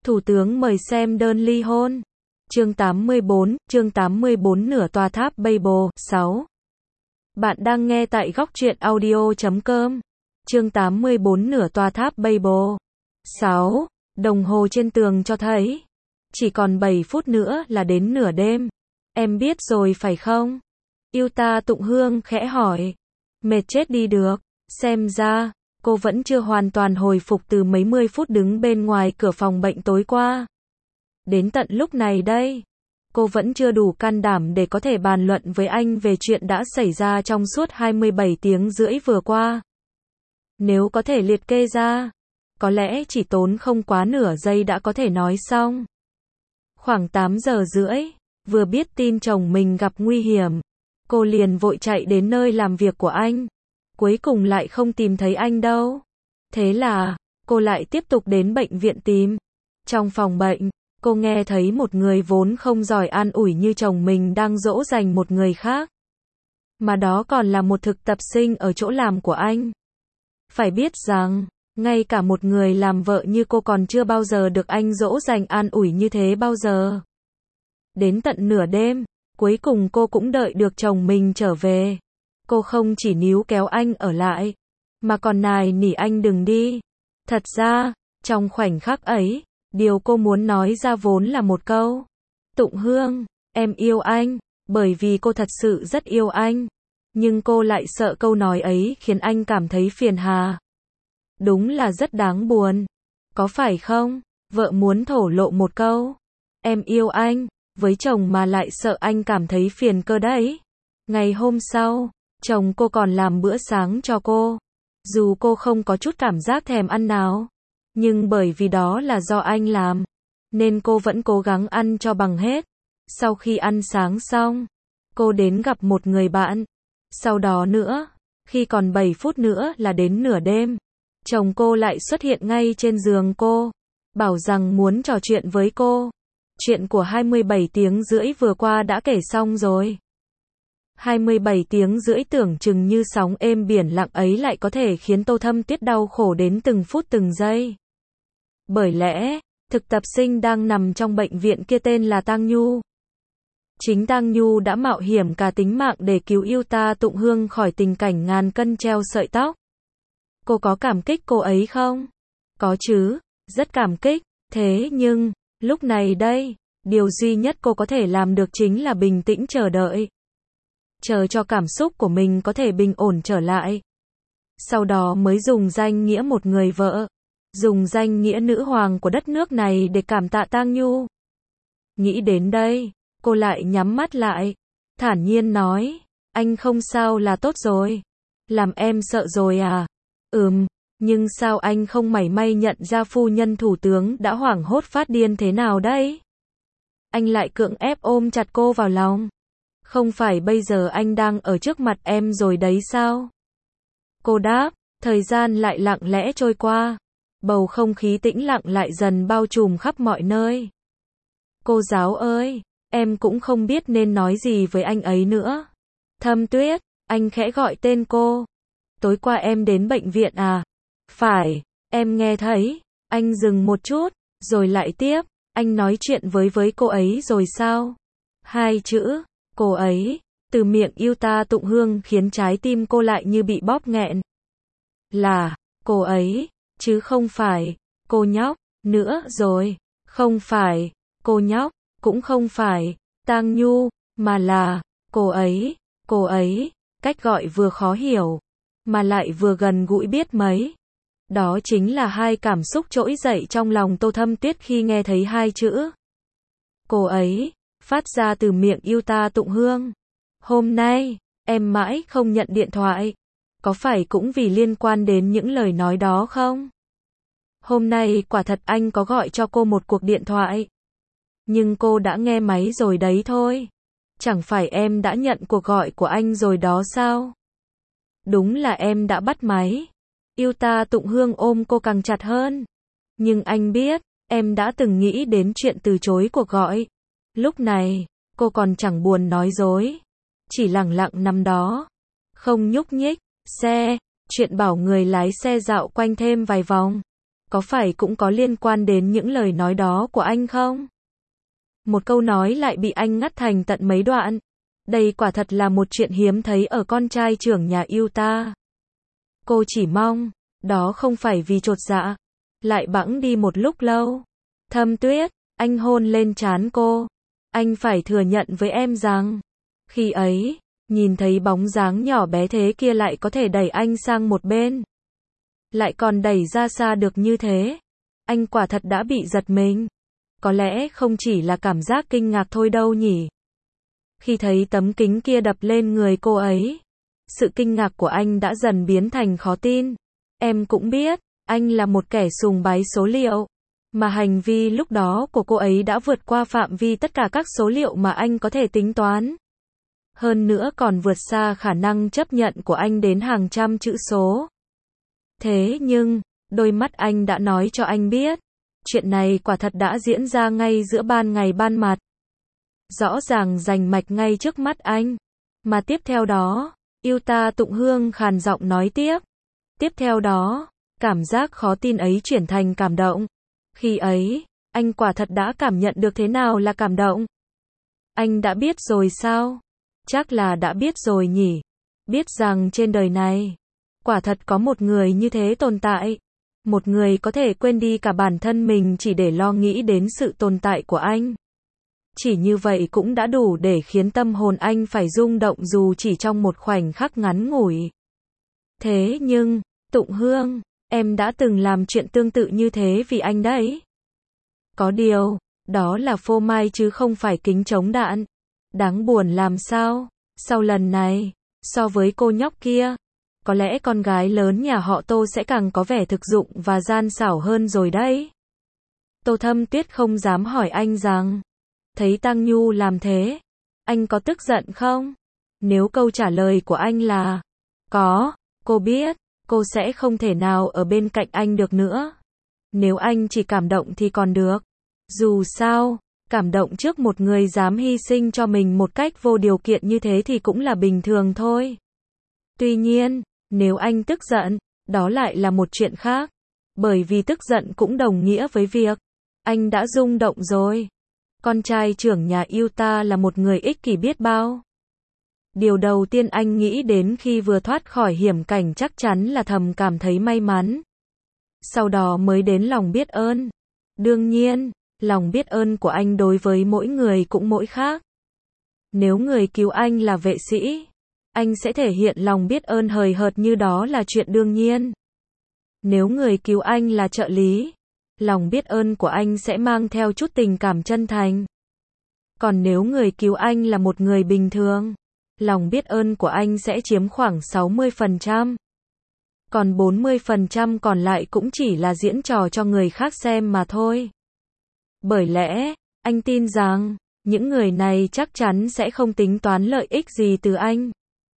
Thủ tướng mời xem đơn ly hôn. Chương 84, nửa tòa tháp Babel, 6. Bạn đang nghe tại góc truyện audio.com. Chương 84, nửa tòa tháp Babel, 6. Đồng hồ trên tường cho thấy chỉ còn 7 phút nữa là đến nửa đêm. Em biết rồi phải không? Yuta Tụng Hương khẽ hỏi. Mệt chết đi được. Xem ra cô vẫn chưa hoàn toàn hồi phục từ mấy mươi phút đứng bên ngoài cửa phòng bệnh tối qua. Đến tận lúc này đây, cô vẫn chưa đủ can đảm để có thể bàn luận với anh về chuyện đã xảy ra trong suốt 27 tiếng rưỡi vừa qua. Nếu có thể liệt kê ra, có lẽ chỉ tốn không quá nửa giây đã có thể nói xong. Khoảng 8 giờ rưỡi, vừa biết tin chồng mình gặp nguy hiểm, cô liền vội chạy đến nơi làm việc của anh. Cuối cùng lại không tìm thấy anh đâu. Thế là, cô lại tiếp tục đến bệnh viện tìm. Trong phòng bệnh, cô nghe thấy một người vốn không giỏi an ủi như chồng mình đang dỗ dành một người khác. Mà đó còn là một thực tập sinh ở chỗ làm của anh. Phải biết rằng, ngay cả một người làm vợ như cô còn chưa bao giờ được anh dỗ dành an ủi như thế bao giờ. Đến tận nửa đêm, cuối cùng cô cũng đợi được chồng mình trở về. Cô không chỉ níu kéo anh ở lại, mà còn nài nỉ anh đừng đi. Thật ra, trong khoảnh khắc ấy, điều cô muốn nói ra vốn là một câu. Tụng Hương, em yêu anh, bởi vì cô thật sự rất yêu anh. Nhưng cô lại sợ câu nói ấy khiến anh cảm thấy phiền hà. Đúng là rất đáng buồn. Có phải không? Vợ muốn thổ lộ một câu. Em yêu anh, với chồng mà lại sợ anh cảm thấy phiền cơ đấy. Ngày hôm sau, chồng cô còn làm bữa sáng cho cô. Dù cô không có chút cảm giác thèm ăn nào, nhưng bởi vì đó là do anh làm, nên cô vẫn cố gắng ăn cho bằng hết. Sau khi ăn sáng xong, cô đến gặp một người bạn. Sau đó nữa, khi còn 7 phút nữa là đến nửa đêm, chồng cô lại xuất hiện ngay trên giường cô, bảo rằng muốn trò chuyện với cô. Chuyện của 27 tiếng rưỡi vừa qua đã kể xong rồi. 27 tiếng rưỡi tưởng chừng như sóng êm biển lặng ấy lại có thể khiến Tô Thâm Tuyết đau khổ đến từng phút từng giây. Bởi lẽ, thực tập sinh đang nằm trong bệnh viện kia tên là Tang Nhu. Chính Tang Nhu đã mạo hiểm cả tính mạng để cứu Yuta Tụng Hương khỏi tình cảnh ngàn cân treo sợi tóc. Cô có cảm kích cô ấy không? Có chứ, rất cảm kích. Thế nhưng, lúc này đây, điều duy nhất cô có thể làm được chính là bình tĩnh chờ đợi. Chờ cho cảm xúc của mình có thể bình ổn trở lại. Sau đó mới dùng danh nghĩa một người vợ, dùng danh nghĩa nữ hoàng của đất nước này để cảm tạ Tang Nhu. Nghĩ đến đây, cô lại nhắm mắt lại, thản nhiên nói, anh không sao là tốt rồi. Làm em sợ rồi à? Nhưng sao anh không mảy may nhận ra phu nhân thủ tướng đã hoảng hốt phát điên thế nào đấy? Anh lại cưỡng ép ôm chặt cô vào lòng. Không phải bây giờ anh đang ở trước mặt em rồi đấy sao? Cô đáp, thời gian lại lặng lẽ trôi qua. Bầu không khí tĩnh lặng lại dần bao trùm khắp mọi nơi. Cô giáo ơi, em cũng không biết nên nói gì với anh ấy nữa. Thâm Tuyết, anh khẽ gọi tên cô. Tối qua em đến bệnh viện à? Phải, em nghe thấy. Anh dừng một chút, rồi lại tiếp. Anh nói chuyện với cô ấy rồi sao? Hai chữ, cô ấy, từ miệng Yuta Tụng Hương khiến trái tim cô lại như bị bóp nghẹn. Là, cô ấy, chứ không phải, cô nhóc, nữa rồi. Không phải, cô nhóc, cũng không phải, Tang Nhu, mà là, cô ấy, cách gọi vừa khó hiểu, mà lại vừa gần gũi biết mấy. Đó chính là hai cảm xúc trỗi dậy trong lòng Tô Thâm Tuyết khi nghe thấy hai chữ. Cô ấy, phát ra từ miệng Yuta Tụng Hương. Hôm nay, em mãi không nhận điện thoại. Có phải cũng vì liên quan đến những lời nói đó không? Hôm nay quả thật anh có gọi cho cô một cuộc điện thoại. Nhưng cô đã nghe máy rồi đấy thôi. Chẳng phải em đã nhận cuộc gọi của anh rồi đó sao? Đúng là em đã bắt máy. Yuta Tụng Hương ôm cô càng chặt hơn. Nhưng anh biết, em đã từng nghĩ đến chuyện từ chối cuộc gọi. Lúc này, cô còn chẳng buồn nói dối. Chỉ lẳng lặng nằm đó. Không nhúc nhích. Chuyện bảo người lái xe dạo quanh thêm vài vòng. Có phải cũng có liên quan đến những lời nói đó của anh không? Một câu nói lại bị anh ngắt thành tận mấy đoạn. Đây quả thật là một chuyện hiếm thấy ở con trai trưởng nhà Utah. Cô chỉ mong, đó không phải vì chột dạ. Lại bẵng đi một lúc lâu. Thâm Tuyết, anh hôn lên trán cô. Anh phải thừa nhận với em rằng, khi ấy, nhìn thấy bóng dáng nhỏ bé thế kia lại có thể đẩy anh sang một bên. Lại còn đẩy ra xa được như thế. Anh quả thật đã bị giật mình. Có lẽ không chỉ là cảm giác kinh ngạc thôi đâu nhỉ. Khi thấy tấm kính kia đập lên người cô ấy, sự kinh ngạc của anh đã dần biến thành khó tin. Em cũng biết, anh là một kẻ sùng bái số liệu. Mà hành vi lúc đó của cô ấy đã vượt qua phạm vi tất cả các số liệu mà anh có thể tính toán. Hơn nữa còn vượt xa khả năng chấp nhận của anh đến hàng trăm chữ số. Thế nhưng, đôi mắt anh đã nói cho anh biết, chuyện này quả thật đã diễn ra ngay giữa ban ngày ban mặt. Rõ ràng rành mạch ngay trước mắt anh. Mà tiếp theo đó, Utah Tụng Hương khàn giọng nói tiếp. Tiếp theo đó, cảm giác khó tin ấy chuyển thành cảm động. Khi ấy, anh quả thật đã cảm nhận được thế nào là cảm động. Anh đã biết rồi sao? Chắc là đã biết rồi nhỉ. Biết rằng trên đời này, quả thật có một người như thế tồn tại. Một người có thể quên đi cả bản thân mình chỉ để lo nghĩ đến sự tồn tại của anh. Chỉ như vậy cũng đã đủ để khiến tâm hồn anh phải rung động dù chỉ trong một khoảnh khắc ngắn ngủi. Thế nhưng, Tụng Hương, em đã từng làm chuyện tương tự như thế vì anh đấy. Có điều, đó là phô mai chứ không phải kính chống đạn. Đáng buồn làm sao, sau lần này, so với cô nhóc kia, có lẽ con gái lớn nhà họ Tô sẽ càng có vẻ thực dụng và gian xảo hơn rồi đấy. Tô Thâm Tuyết không dám hỏi anh rằng, thấy Tăng Nhu làm thế, anh có tức giận không? Nếu câu trả lời của anh là, có, cô biết, cô sẽ không thể nào ở bên cạnh anh được nữa. Nếu anh chỉ cảm động thì còn được. Dù sao, cảm động trước một người dám hy sinh cho mình một cách vô điều kiện như thế thì cũng là bình thường thôi. Tuy nhiên, nếu anh tức giận, đó lại là một chuyện khác. Bởi vì tức giận cũng đồng nghĩa với việc anh đã rung động rồi. Con trai trưởng nhà Utah là một người ích kỷ biết bao. Điều đầu tiên anh nghĩ đến khi vừa thoát khỏi hiểm cảnh chắc chắn là thầm cảm thấy may mắn. Sau đó mới đến lòng biết ơn. Đương nhiên, lòng biết ơn của anh đối với mỗi người cũng mỗi khác. Nếu người cứu anh là vệ sĩ, anh sẽ thể hiện lòng biết ơn hời hợt như đó là chuyện đương nhiên. Nếu người cứu anh là trợ lý, lòng biết ơn của anh sẽ mang theo chút tình cảm chân thành. Còn nếu người cứu anh là một người bình thường, lòng biết ơn của anh sẽ chiếm khoảng 60%. Còn 40% còn lại cũng chỉ là diễn trò cho người khác xem mà thôi. Bởi lẽ, anh tin rằng, những người này chắc chắn sẽ không tính toán lợi ích gì từ anh.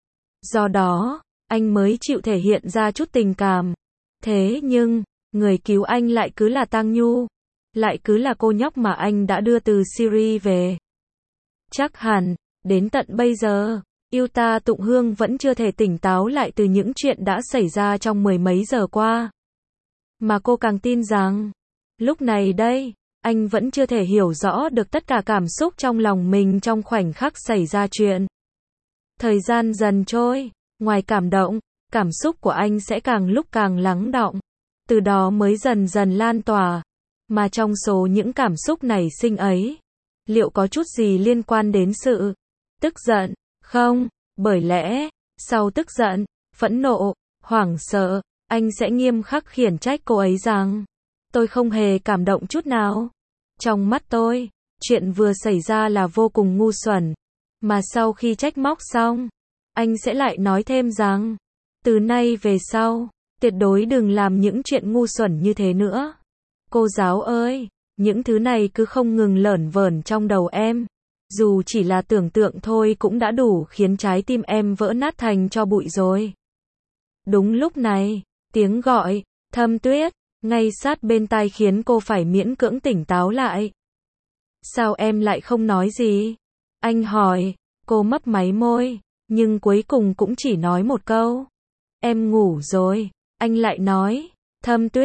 Do đó, anh mới chịu thể hiện ra chút tình cảm. Thế nhưng, người cứu anh lại cứ là Tăng Nhu. Lại cứ là cô nhóc mà anh đã đưa từ Syria về. Chắc hẳn, đến tận bây giờ, Utah Tụng Hương vẫn chưa thể tỉnh táo lại từ những chuyện đã xảy ra trong mười mấy giờ qua. Mà cô càng tin rằng, lúc này đây, anh vẫn chưa thể hiểu rõ được tất cả cảm xúc trong lòng mình trong khoảnh khắc xảy ra chuyện. Thời gian dần trôi, ngoài cảm động, cảm xúc của anh sẽ càng lúc càng lắng đọng. Từ đó mới dần dần lan tỏa. Mà trong số những cảm xúc nảy sinh ấy, liệu có chút gì liên quan đến sự tức giận? Không, bởi lẽ, sau tức giận, phẫn nộ, hoảng sợ, anh sẽ nghiêm khắc khiển trách cô ấy rằng, tôi không hề cảm động chút nào. Trong mắt tôi, chuyện vừa xảy ra là vô cùng ngu xuẩn. Mà sau khi trách móc xong, anh sẽ lại nói thêm rằng, từ nay về sau, tuyệt đối đừng làm những chuyện ngu xuẩn như thế nữa. Cô giáo ơi, những thứ này cứ không ngừng lởn vởn trong đầu em. Dù chỉ là tưởng tượng thôi cũng đã đủ khiến trái tim em vỡ nát thành tro bụi rồi. Đúng lúc này, tiếng gọi, Thâm Tuyết, ngay sát bên tai khiến cô phải miễn cưỡng tỉnh táo lại. Sao em lại không nói gì? Anh hỏi, cô mấp máy môi, nhưng cuối cùng cũng chỉ nói một câu. Em ngủ rồi, anh lại nói, Thâm Tuyết,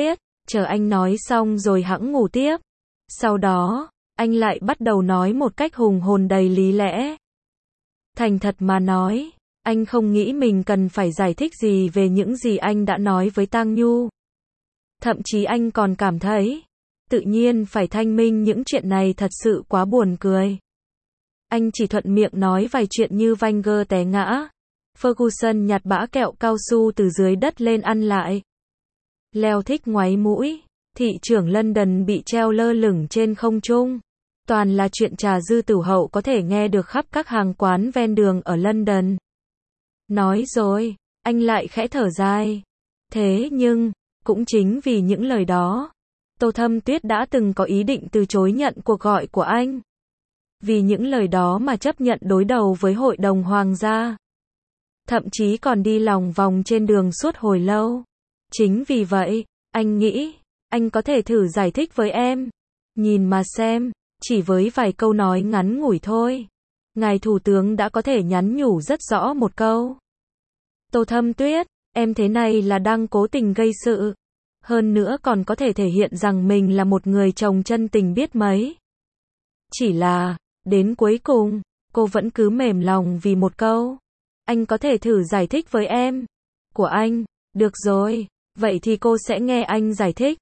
chờ anh nói xong rồi hẵng ngủ tiếp. Sau đó, anh lại bắt đầu nói một cách hùng hồn đầy lý lẽ. Thành thật mà nói, anh không nghĩ mình cần phải giải thích gì về những gì anh đã nói với Tang Nhu. Thậm chí anh còn cảm thấy, tự nhiên phải thanh minh những chuyện này thật sự quá buồn cười. Anh chỉ thuận miệng nói vài chuyện như Wenger té ngã, Ferguson nhặt bã kẹo cao su từ dưới đất lên ăn lại, Leo thích ngoáy mũi, thị trưởng London bị treo lơ lửng trên không trung. Toàn là chuyện trà dư tử hậu có thể nghe được khắp các hàng quán ven đường ở London. Nói rồi, anh lại khẽ thở dài. Thế nhưng, cũng chính vì những lời đó, Tô Thâm Tuyết đã từng có ý định từ chối nhận cuộc gọi của anh. Vì những lời đó mà chấp nhận đối đầu với hội đồng hoàng gia. Thậm chí còn đi lòng vòng trên đường suốt hồi lâu. Chính vì vậy, anh nghĩ, anh có thể thử giải thích với em. Nhìn mà xem, chỉ với vài câu nói ngắn ngủi thôi. Ngài Thủ tướng đã có thể nhắn nhủ rất rõ một câu. Tô Thâm Tuyết, em thế này là đang cố tình gây sự. Hơn nữa còn có thể thể hiện rằng mình là một người chồng chân tình biết mấy. Chỉ là, đến cuối cùng, cô vẫn cứ mềm lòng vì một câu. Anh có thể thử giải thích với em. Của anh, được rồi, vậy thì cô sẽ nghe anh giải thích.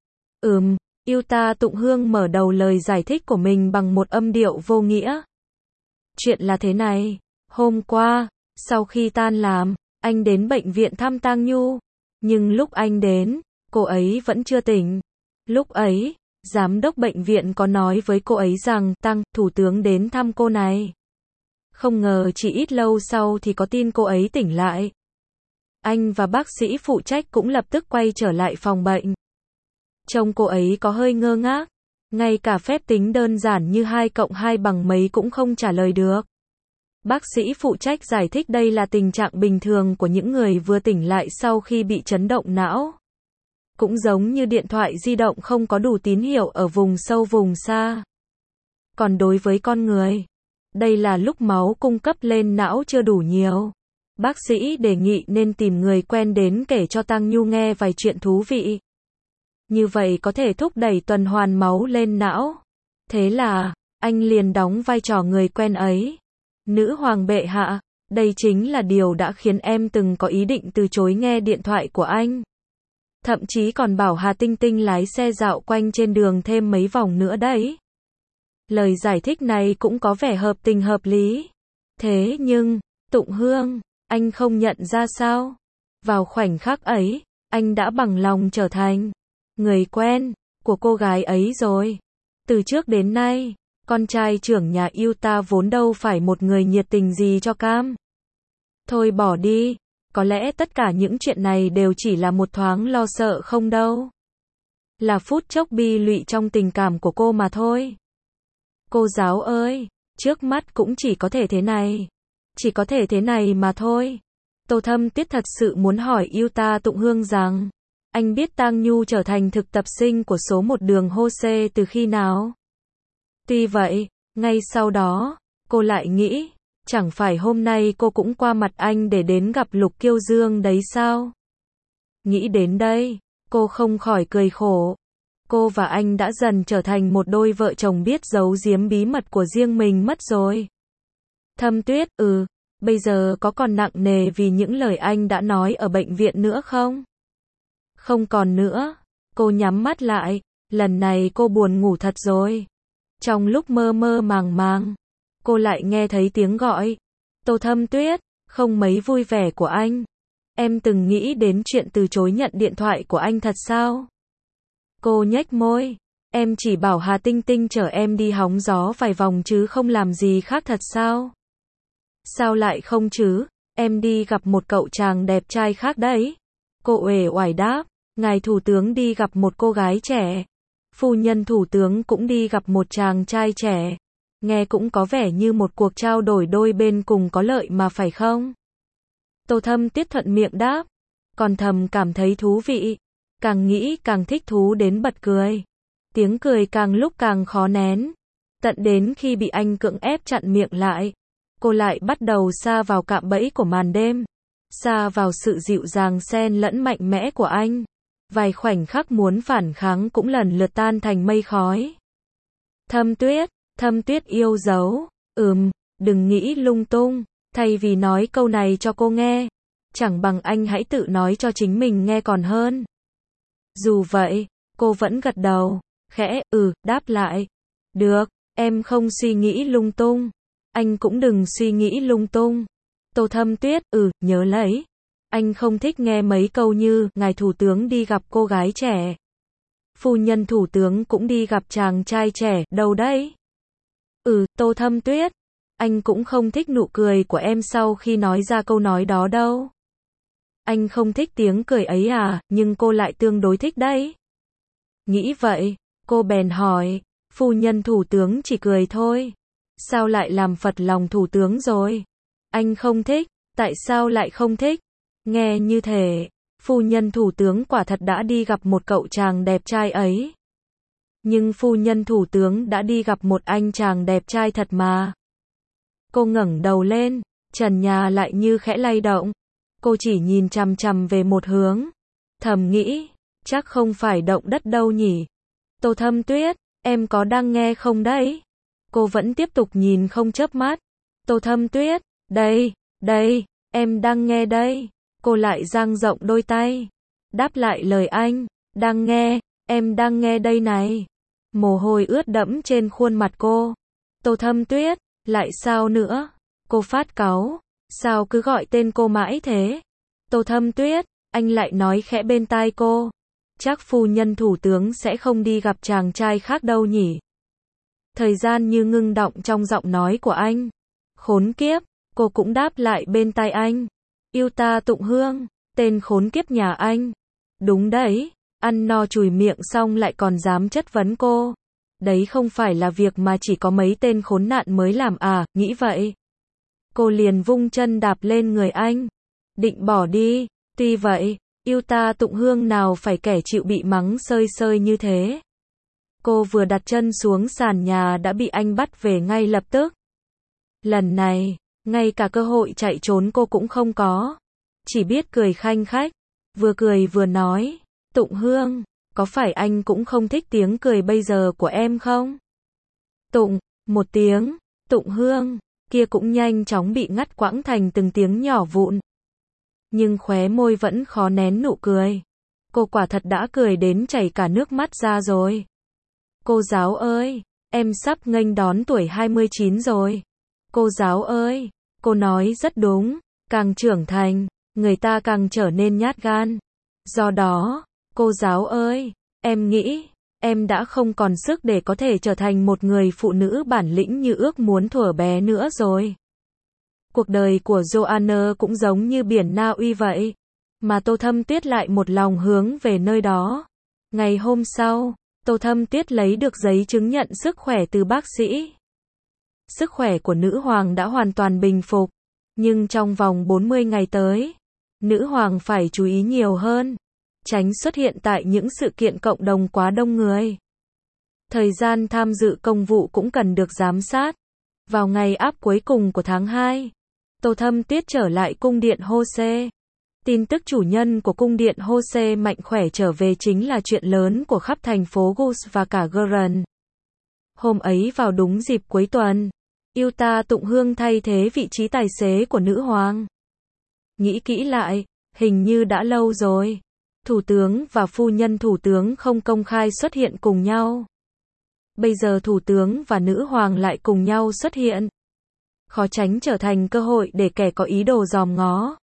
Yuta Tụng Hương mở đầu lời giải thích của mình bằng một âm điệu vô nghĩa. Chuyện là thế này, hôm qua, sau khi tan làm, anh đến bệnh viện thăm Tang Nhu. Nhưng lúc anh đến, cô ấy vẫn chưa tỉnh. Lúc ấy, giám đốc bệnh viện có nói với cô ấy rằng Tang thủ tướng đến thăm cô này. Không ngờ chỉ ít lâu sau thì có tin cô ấy tỉnh lại. Anh và bác sĩ phụ trách cũng lập tức quay trở lại phòng bệnh. Trông cô ấy có hơi ngơ ngác. Ngay cả phép tính đơn giản như 2 cộng 2 bằng mấy cũng không trả lời được. Bác sĩ phụ trách giải thích đây là tình trạng bình thường của những người vừa tỉnh lại sau khi bị chấn động não. Cũng giống như điện thoại di động không có đủ tín hiệu ở vùng sâu vùng xa. Còn đối với con người, đây là lúc máu cung cấp lên não chưa đủ nhiều. Bác sĩ đề nghị nên tìm người quen đến kể cho Tang Nhu nghe vài chuyện thú vị. Như vậy có thể thúc đẩy tuần hoàn máu lên não. Thế là, anh liền đóng vai trò người quen ấy. Nữ hoàng bệ hạ, đây chính là điều đã khiến em từng có ý định từ chối nghe điện thoại của anh. Thậm chí còn bảo Hà Tinh Tinh lái xe dạo quanh trên đường thêm mấy vòng nữa đấy. Lời giải thích này cũng có vẻ hợp tình hợp lý. Thế nhưng, Tụng Hương, anh không nhận ra sao? Vào khoảnh khắc ấy, anh đã bằng lòng trở thành người quen của cô gái ấy rồi. Từ trước đến nay, con trai trưởng nhà Yuta vốn đâu phải một người nhiệt tình gì cho Cam. Thôi bỏ đi, có lẽ tất cả những chuyện này đều chỉ là một thoáng lo sợ không đâu. Là phút chốc bi lụy trong tình cảm của cô mà thôi. Cô giáo ơi, trước mắt cũng chỉ có thể thế này. Chỉ có thể thế này mà thôi. Tô Thâm Tuyết thật sự muốn hỏi Yuta Tụng Hương rằng, anh biết Tang Nhu trở thành thực tập sinh của số 1 đường Hose từ khi nào? Tuy vậy, ngay sau đó, cô lại nghĩ, chẳng phải hôm nay cô cũng qua mặt anh để đến gặp Lục Kiêu Dương đấy sao? Nghĩ đến đây, cô không khỏi cười khổ. Cô và anh đã dần trở thành một đôi vợ chồng biết giấu giếm bí mật của riêng mình mất rồi. Thâm Tuyết, bây giờ có còn nặng nề vì những lời anh đã nói ở bệnh viện nữa không? Không còn nữa. Cô nhắm mắt lại, lần này cô buồn ngủ thật rồi. Trong lúc mơ mơ màng màng, cô lại nghe thấy tiếng gọi. Tô Thâm Tuyết, không mấy vui vẻ của anh. Em từng nghĩ đến chuyện từ chối nhận điện thoại của anh thật sao? Cô nhếch môi. Em chỉ bảo Hà Tinh Tinh chở em đi hóng gió vài vòng chứ không làm gì khác thật sao? Sao lại không chứ? Em đi gặp một cậu chàng đẹp trai khác đấy. Cô uể oải đáp. Ngài Thủ tướng đi gặp một cô gái trẻ. Phu nhân Thủ tướng cũng đi gặp một chàng trai trẻ. Nghe cũng có vẻ như một cuộc trao đổi đôi bên cùng có lợi mà phải không? Tô Thâm Tuyết thuận miệng đáp. Còn thầm cảm thấy thú vị. Càng nghĩ càng thích thú đến bật cười. Tiếng cười càng lúc càng khó nén. Tận đến khi bị anh cưỡng ép chặn miệng lại. Cô lại bắt đầu sa vào cạm bẫy của màn đêm. Sa vào sự dịu dàng xen lẫn mạnh mẽ của anh. Vài khoảnh khắc muốn phản kháng cũng lần lượt tan thành mây khói. Thâm Tuyết yêu dấu. Đừng nghĩ lung tung. Thay vì nói câu này cho cô nghe, chẳng bằng anh hãy tự nói cho chính mình nghe còn hơn. Dù vậy, cô vẫn gật đầu, khẽ, đáp lại. Được, em không suy nghĩ lung tung. Anh cũng đừng suy nghĩ lung tung. Tô Thâm Tuyết, nhớ lấy. Anh không thích nghe mấy câu như, ngài thủ tướng đi gặp cô gái trẻ. Phu nhân thủ tướng cũng đi gặp chàng trai trẻ, đâu đấy? Tô Thâm Tuyết. Anh cũng không thích nụ cười của em sau khi nói ra câu nói đó đâu. Anh không thích tiếng cười ấy à, nhưng cô lại tương đối thích đấy. Nghĩ vậy, cô bèn hỏi, phu nhân thủ tướng chỉ cười thôi. Sao lại làm phật lòng thủ tướng rồi? Anh không thích, tại sao lại không thích? Nghe như thể, phu nhân thủ tướng quả thật đã đi gặp một cậu chàng đẹp trai ấy. Nhưng phu nhân thủ tướng đã đi gặp một anh chàng đẹp trai thật mà. Cô ngẩng đầu lên, trần nhà lại như khẽ lay động. Cô chỉ nhìn chằm chằm về một hướng. Thầm nghĩ, chắc không phải động đất đâu nhỉ. Tô Thâm Tuyết, em có đang nghe không đấy? Cô vẫn tiếp tục nhìn không chớp mắt. Tô Thâm Tuyết, đây, em đang nghe đây. Cô lại dang rộng đôi tay. Đáp lại lời anh, đang nghe, em đang nghe đây này. Mồ hôi ướt đẫm trên khuôn mặt cô. Tô Thâm Tuyết, lại sao nữa? Cô phát cáu, sao cứ gọi tên cô mãi thế? Tô Thâm Tuyết, anh lại nói khẽ bên tai cô. Chắc phu nhân thủ tướng sẽ không đi gặp chàng trai khác đâu nhỉ? Thời gian như ngưng đọng trong giọng nói của anh. Khốn kiếp, cô cũng đáp lại bên tai anh. Yêu ta Tụng Hương, tên khốn kiếp nhà anh. Đúng đấy, ăn no chùi miệng xong lại còn dám chất vấn cô. Đấy không phải là việc mà chỉ có mấy tên khốn nạn mới làm à, nghĩ vậy. Cô liền vung chân đạp lên người anh. Định bỏ đi, tuy vậy, yêu ta Tụng Hương nào phải kẻ chịu bị mắng sơi sơi như thế. Cô vừa đặt chân xuống sàn nhà đã bị anh bắt về ngay lập tức. Lần này, ngay cả cơ hội chạy trốn cô cũng không có. Chỉ biết cười khanh khách, vừa cười vừa nói, Tụng Hương, có phải anh cũng không thích tiếng cười bây giờ của em không? Một tiếng, Tụng Hương, kia cũng nhanh chóng bị ngắt quãng thành từng tiếng nhỏ vụn. Nhưng khóe môi vẫn khó nén nụ cười. Cô quả thật đã cười đến chảy cả nước mắt ra rồi. Cô giáo ơi, em sắp nghênh đón tuổi 29 rồi. Cô giáo ơi, cô nói rất đúng, càng trưởng thành, người ta càng trở nên nhát gan. Do đó, cô giáo ơi, em nghĩ, em đã không còn sức để có thể trở thành một người phụ nữ bản lĩnh như ước muốn thuở bé nữa rồi. Cuộc đời của Joanna cũng giống như biển Na Uy vậy, mà Tô Thâm Tuyết lại một lòng hướng về nơi đó. Ngày hôm sau, Tô Thâm Tuyết lấy được giấy chứng nhận sức khỏe từ bác sĩ. Sức khỏe của nữ hoàng đã hoàn toàn bình phục, nhưng trong vòng 40 ngày tới, nữ hoàng phải chú ý nhiều hơn, tránh xuất hiện tại những sự kiện cộng đồng quá đông người. Thời gian tham dự công vụ cũng cần được giám sát. Vào ngày áp cuối cùng của tháng 2, Tô Thâm Tuyết trở lại cung điện Hose. Tin tức chủ nhân của cung điện Hose mạnh khỏe trở về chính là chuyện lớn của khắp thành phố Gus và cả Gurren. Hôm ấy vào đúng dịp cuối tuần, yêu ta Tụng Hương thay thế vị trí tài xế của nữ hoàng. Nghĩ kỹ lại, hình như đã lâu rồi. Thủ tướng và phu nhân thủ tướng không công khai xuất hiện cùng nhau. Bây giờ thủ tướng và nữ hoàng lại cùng nhau xuất hiện. Khó tránh trở thành cơ hội để kẻ có ý đồ dòm ngó.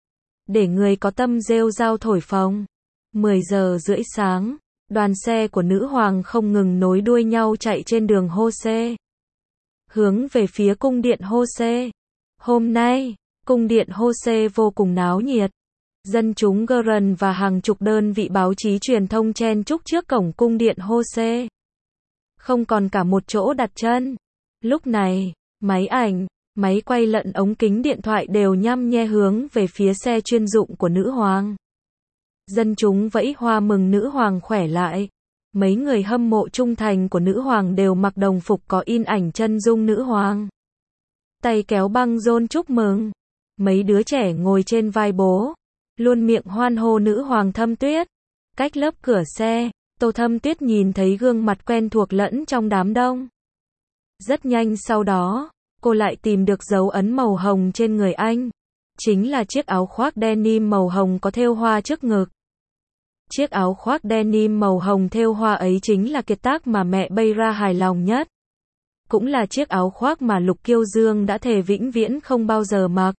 Để người có tâm rêu rao thổi phồng. 10 giờ rưỡi sáng, đoàn xe của nữ hoàng không ngừng nối đuôi nhau chạy trên đường Hose. Hướng về phía cung điện Hose. Hôm nay, cung điện Hose vô cùng náo nhiệt. Dân chúng Gurren và hàng chục đơn vị báo chí truyền thông chen chúc trước cổng cung điện Hose. Không còn cả một chỗ đặt chân. Lúc này, máy ảnh, máy quay lẫn ống kính điện thoại đều nhăm nhe hướng về phía xe chuyên dụng của nữ hoàng. Dân chúng vẫy hoa mừng nữ hoàng khỏe lại. Mấy người hâm mộ trung thành của nữ hoàng đều mặc đồng phục có in ảnh chân dung nữ hoàng. Tay kéo băng rôn chúc mừng. Mấy đứa trẻ ngồi trên vai bố, luôn miệng hoan hô nữ hoàng Thâm Tuyết. Cách lớp cửa xe, Tô Thâm Tuyết nhìn thấy gương mặt quen thuộc lẫn trong đám đông. Rất nhanh sau đó, cô lại tìm được dấu ấn màu hồng trên người anh. Chính là chiếc áo khoác denim màu hồng có thêu hoa trước ngực. Chiếc áo khoác denim màu hồng thêu hoa ấy chính là kiệt tác mà mẹ Beira hài lòng nhất. Cũng là chiếc áo khoác mà Lục Kiêu Dương đã thề vĩnh viễn không bao giờ mặc.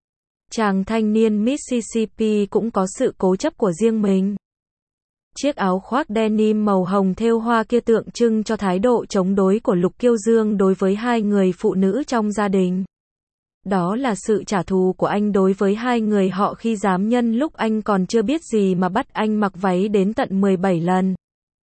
Chàng thanh niên Mississippi cũng có sự cố chấp của riêng mình. Chiếc áo khoác denim màu hồng thêu hoa kia tượng trưng cho thái độ chống đối của Lục Kiêu Dương đối với hai người phụ nữ trong gia đình. Đó là sự trả thù của anh đối với hai người họ khi dám nhân lúc anh còn chưa biết gì mà bắt anh mặc váy đến tận 17 lần.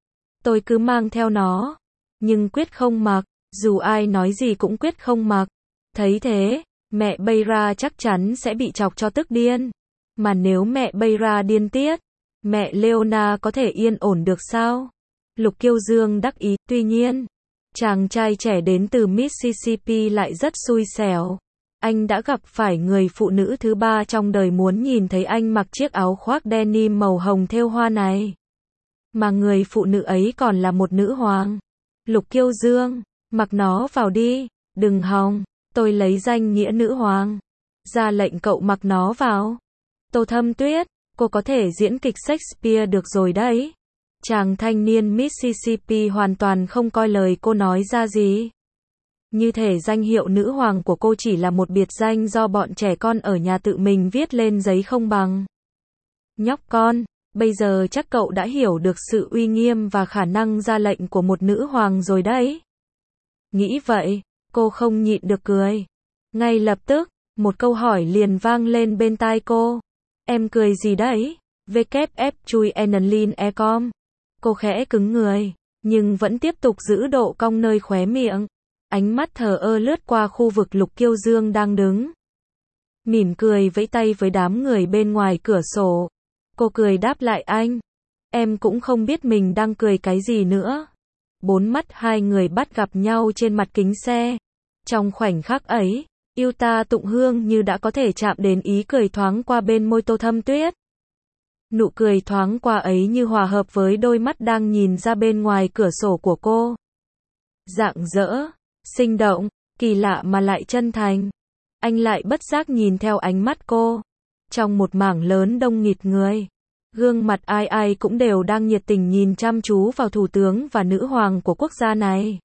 Tôi cứ mang theo nó, nhưng quyết không mặc, dù ai nói gì cũng quyết không mặc. Thấy thế, mẹ Beira chắc chắn sẽ bị chọc cho tức điên. Mà nếu mẹ Beira điên tiết, mẹ Leona có thể yên ổn được sao? Lục Kiêu Dương đắc ý, tuy nhiên, chàng trai trẻ đến từ Mississippi lại rất xui xẻo. Anh đã gặp phải người phụ nữ thứ ba trong đời muốn nhìn thấy anh mặc chiếc áo khoác denim màu hồng thêu hoa này. Mà người phụ nữ ấy còn là một nữ hoàng. Lục Kiêu Dương, mặc nó vào đi, đừng hòng, tôi lấy danh nghĩa nữ hoàng. Ra lệnh cậu mặc nó vào. Tô Thâm Tuyết, cô có thể diễn kịch Shakespeare được rồi đấy. Chàng thanh niên Mississippi hoàn toàn không coi lời cô nói ra gì. Như thể danh hiệu nữ hoàng của cô chỉ là một biệt danh do bọn trẻ con ở nhà tự mình viết lên giấy không bằng. Nhóc con, bây giờ chắc cậu đã hiểu được sự uy nghiêm và khả năng ra lệnh của một nữ hoàng rồi đấy. Nghĩ vậy, cô không nhịn được cười. Ngay lập tức, một câu hỏi liền vang lên bên tai cô. Em cười gì đấy? WF chui Enelin Ecom. Cô khẽ cứng người, nhưng vẫn tiếp tục giữ độ cong nơi khóe miệng. Ánh mắt thờ ơ lướt qua khu vực Lục Kiêu Dương đang đứng. Mỉm cười vẫy tay với đám người bên ngoài cửa sổ. Cô cười đáp lại anh. Em cũng không biết mình đang cười cái gì nữa. Bốn mắt hai người bắt gặp nhau trên mặt kính xe. Trong khoảnh khắc ấy, Yuta Tụng Hương như đã có thể chạm đến ý cười thoáng qua bên môi Tô Thâm Tuyết. Nụ cười thoáng qua ấy như hòa hợp với đôi mắt đang nhìn ra bên ngoài cửa sổ của cô. Rạng rỡ, sinh động, kỳ lạ mà lại chân thành. Anh lại bất giác nhìn theo ánh mắt cô. Trong một mảng lớn đông nghịt người, gương mặt ai ai cũng đều đang nhiệt tình nhìn chăm chú vào thủ tướng và nữ hoàng của quốc gia này.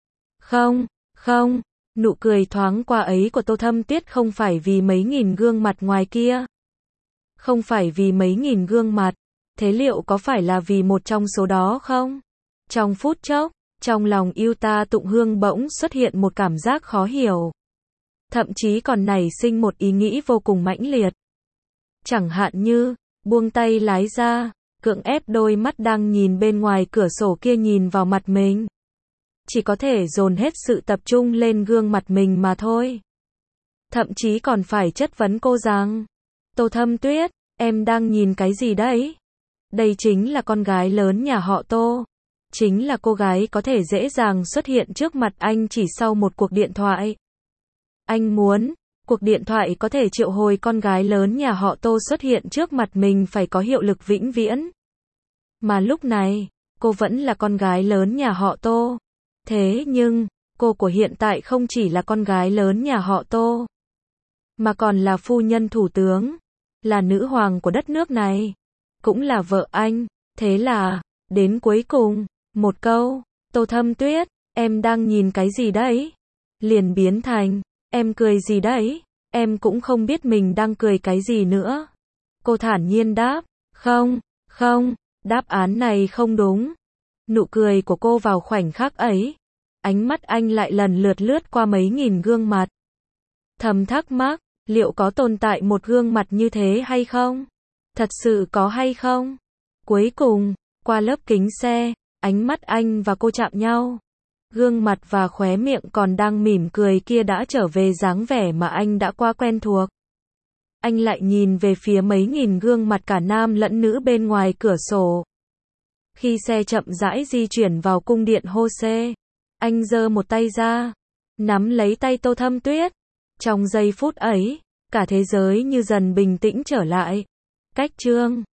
Không, không, nụ cười thoáng qua ấy của Tô Thâm Tuyết không phải vì mấy nghìn gương mặt ngoài kia. Không phải vì mấy nghìn gương mặt. Thế liệu có phải là vì một trong số đó không? Trong phút chốc, trong lòng Yuta Tụng Hương bỗng xuất hiện một cảm giác khó hiểu. Thậm chí còn nảy sinh một ý nghĩ vô cùng mãnh liệt. Chẳng hạn như, buông tay lái ra, cưỡng ép đôi mắt đang nhìn bên ngoài cửa sổ kia nhìn vào mặt mình. Chỉ có thể dồn hết sự tập trung lên gương mặt mình mà thôi. Thậm chí còn phải chất vấn cô rằng, Tô Thâm Tuyết, em đang nhìn cái gì đấy? Đây chính là con gái lớn nhà họ Tô. Chính là cô gái có thể dễ dàng xuất hiện trước mặt anh chỉ sau một cuộc điện thoại. Anh muốn, cuộc điện thoại có thể triệu hồi con gái lớn nhà họ Tô xuất hiện trước mặt mình phải có hiệu lực vĩnh viễn. Mà lúc này, cô vẫn là con gái lớn nhà họ Tô. Thế nhưng, cô của hiện tại không chỉ là con gái lớn nhà họ Tô, mà còn là phu nhân thủ tướng, là nữ hoàng của đất nước này, cũng là vợ anh. Thế là, đến cuối cùng, một câu, Tô Thâm Tuyết, em đang nhìn cái gì đấy? Liền biến thành, em cười gì đấy? Em cũng không biết mình đang cười cái gì nữa. Cô thản nhiên đáp, không, không, đáp án này không đúng. Nụ cười của cô vào khoảnh khắc ấy, ánh mắt anh lại lần lượt lướt qua mấy nghìn gương mặt. Thầm thắc mắc, liệu có tồn tại một gương mặt như thế hay không? Thật sự có hay không? Cuối cùng, qua lớp kính xe, ánh mắt anh và cô chạm nhau. Gương mặt và khóe miệng còn đang mỉm cười kia đã trở về dáng vẻ mà anh đã quá quen thuộc. Anh lại nhìn về phía mấy nghìn gương mặt cả nam lẫn nữ bên ngoài cửa sổ. Khi xe chậm rãi di chuyển vào cung điện Jose, anh giơ một tay ra, nắm lấy tay Tô Thâm Tuyết. Trong giây phút ấy, cả thế giới như dần bình tĩnh trở lại. Cách chương